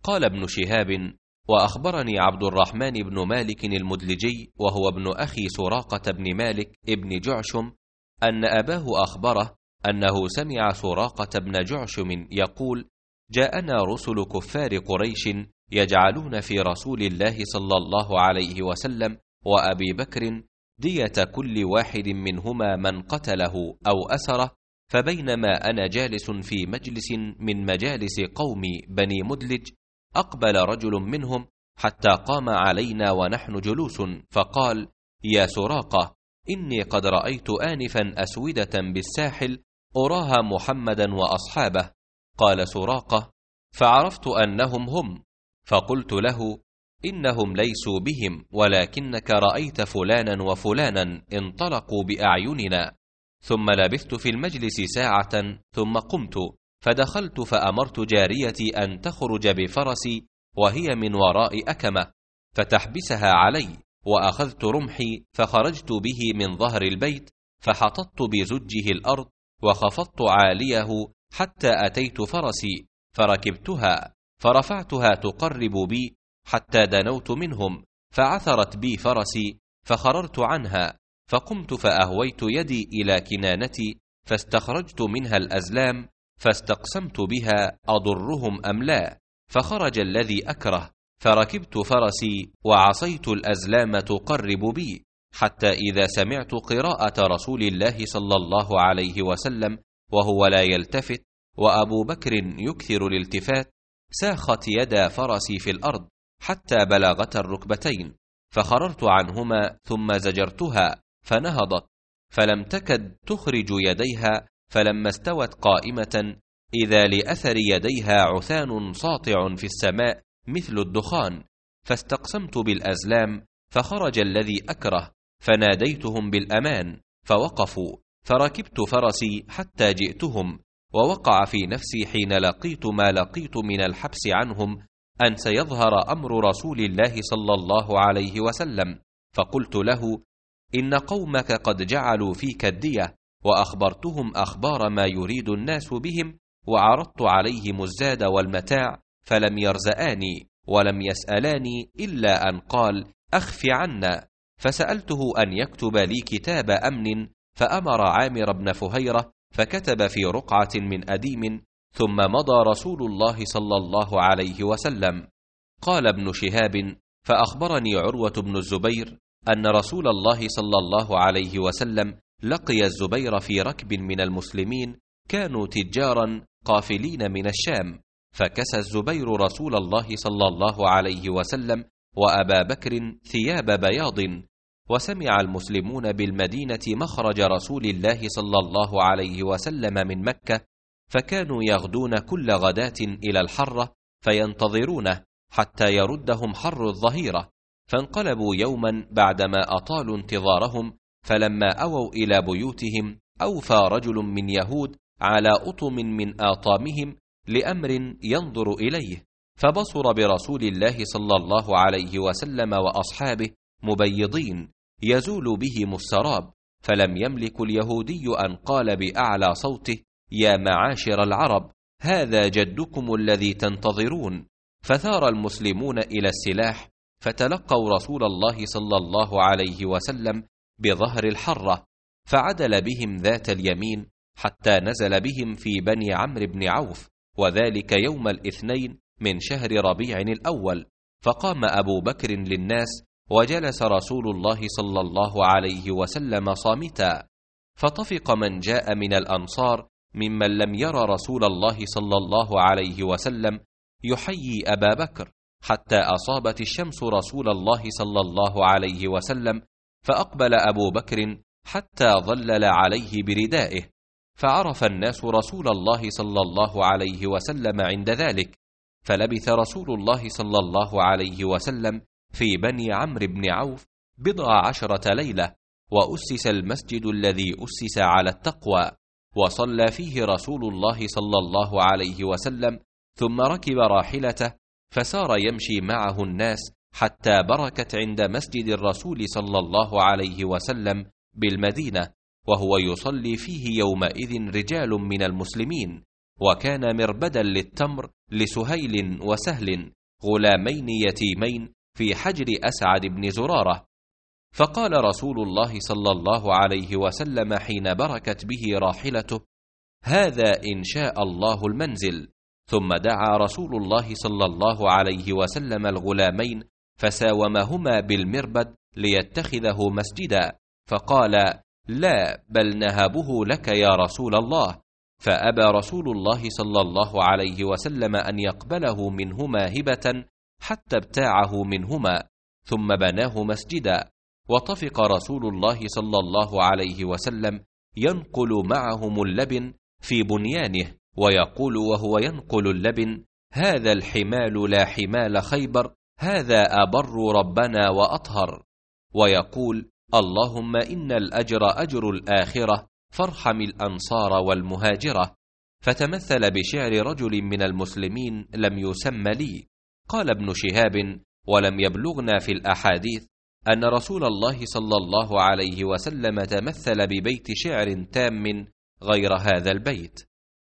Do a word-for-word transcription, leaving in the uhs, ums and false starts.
قال ابن شهاب: وأخبرني عبد الرحمن بن مالك المدلجي وهو ابن أخي سراقة بن مالك ابن جعشم أن أباه أخبره أنه سمع سراقة بن جعشم يقول: جاءنا رسل كفار قريش يجعلون في رسول الله صلى الله عليه وسلم وأبي بكر دية كل واحد منهما من قتله أو أسره، فبينما أنا جالس في مجلس من مجالس قوم بني مدلج أقبل رجل منهم حتى قام علينا ونحن جلوس، فقال: يا سراقة، إني قد رأيت آنفا أسودة بالساحل أراها محمدا وأصحابه. قال سراقة: فعرفت أنهم هم، فقلت له: إنهم ليسوا بهم، ولكنك رأيت فلانا وفلانا انطلقوا بأعيننا. ثم لبثت في المجلس ساعة ثم قمت فدخلت فأمرت جاريتي أن تخرج بفرسي وهي من وراء أكمة فتحبسها علي، وأخذت رمحي فخرجت به من ظهر البيت فحططت بزجه الأرض وخفضت عاليه حتى أتيت فرسي فركبتها فرفعتها تقرب بي حتى دنوت منهم، فعثرت بي فرسي فخررت عنها، فقمت فأهويت يدي إلى كنانتي فاستخرجت منها الأزلام فاستقسمت بها أضرهم أم لا، فخرج الذي أكره، فركبت فرسي وعصيت الأزلام تقرب بي، حتى إذا سمعت قراءة رسول الله صلى الله عليه وسلم وهو لا يلتفت وأبو بكر يكثر الالتفات، ساخت يدا فرسي في الأرض حتى بلغت الركبتين، فخررت عنهما ثم زجرتها فنهضت، فلم تكد تخرج يديها، فلما استوت قائمة إذا لأثر يديها عثان ساطع في السماء مثل الدخان، فاستقسمت بالأزلام فخرج الذي أكره، فناديتهم بالأمان فوقفوا، فركبت فرسي حتى جئتهم، ووقع في نفسي حين لقيت ما لقيت من الحبس عنهم أن سيظهر أمر رسول الله صلى الله عليه وسلم، فقلت له: إن قومك قد جعلوا فيك الدية، وأخبرتهم أخبار ما يريد الناس بهم، وعرضت عليهم الزاد والمتاع فلم يرزآني ولم يسألاني إلا أن قال: أخف عنا، فسألته أن يكتب لي كتاب أمن، فأمر عامر بن فهيرة فكتب في رقعة من أديم، ثم مضى رسول الله صلى الله عليه وسلم. قال ابن شهاب: فأخبرني عروة بن الزبير أن رسول الله صلى الله عليه وسلم لقي الزبير في ركب من المسلمين كانوا تجارا قافلين من الشام، فكسى الزبير رسول الله صلى الله عليه وسلم وأبا بكر ثياب بياض، وسمع المسلمون بالمدينة مخرج رسول الله صلى الله عليه وسلم من مكة، فكانوا يغدون كل غداة إلى الحرة فينتظرونه حتى يردهم حر الظهيرة، فانقلبوا يوما بعدما أطالوا انتظارهم، فلما أووا إلى بيوتهم أوفى رجل من يهود على أطم من آطامهم لأمر ينظر إليه، فبصر برسول الله صلى الله عليه وسلم وأصحابه مبيضين يزول بهم السراب، فلم يملك اليهودي أن قال بأعلى صوته: يا معاشر العرب، هذا جدكم الذي تنتظرون. فثار المسلمون إلى السلاح، فتلقوا رسول الله صلى الله عليه وسلم بظهر الحرة، فعدل بهم ذات اليمين حتى نزل بهم في بني عمرو بن عوف، وذلك يوم الاثنين من شهر ربيع الأول، فقام أبو بكر للناس، وجلس رسول الله صلى الله عليه وسلم صامتا، فطفق من جاء من الأنصار ممن لم يرى رسول الله صلى الله عليه وسلم يحيي أبا بكر، حتى أصابت الشمس رسول الله صلى الله عليه وسلم، فأقبل أبو بكر حتى ظلل عليه بردائه، فعرف الناس رسول الله صلى الله عليه وسلم عند ذلك، فلبث رسول الله صلى الله عليه وسلم في بني عمرو بن عوف بضع عشرة ليلة، وأسس المسجد الذي أسس على التقوى، وصلى فيه رسول الله صلى الله عليه وسلم، ثم ركب راحلته فسار يمشي معه الناس حتى بركت عند مسجد الرسول صلى الله عليه وسلم بالمدينة، وهو يصلي فيه يومئذ رجال من المسلمين، وكان مربدا للتمر لسهيل وسهل غلامين يتيمين في حجر أسعد بن زرارة. فقال رسول الله صلى الله عليه وسلم حين بركت به راحلته: هذا إن شاء الله المنزل. ثم دعا رسول الله صلى الله عليه وسلم الغلامين فساومهما بالمربد ليتخذه مسجدا، فقال: لا، بل نهبه لك يا رسول الله. فأبى رسول الله صلى الله عليه وسلم أن يقبله منهما هبة حتى ابتاعه منهما، ثم بناه مسجدا. وطفق رسول الله صلى الله عليه وسلم ينقل معهم اللبن في بنيانه، ويقول وهو ينقل اللبن: هذا الحمال لا حمال خيبر، هذا أبر ربنا وأطهر. ويقول: اللهم إن الأجر أجر الآخرة، فارحم الأنصار والمهاجرة. فتمثل بشعر رجل من المسلمين لم يسم لي. قال ابن شهاب: ولم يبلغنا في الأحاديث أن رسول الله صلى الله عليه وسلم تمثل ببيت شعر تام غير هذا البيت.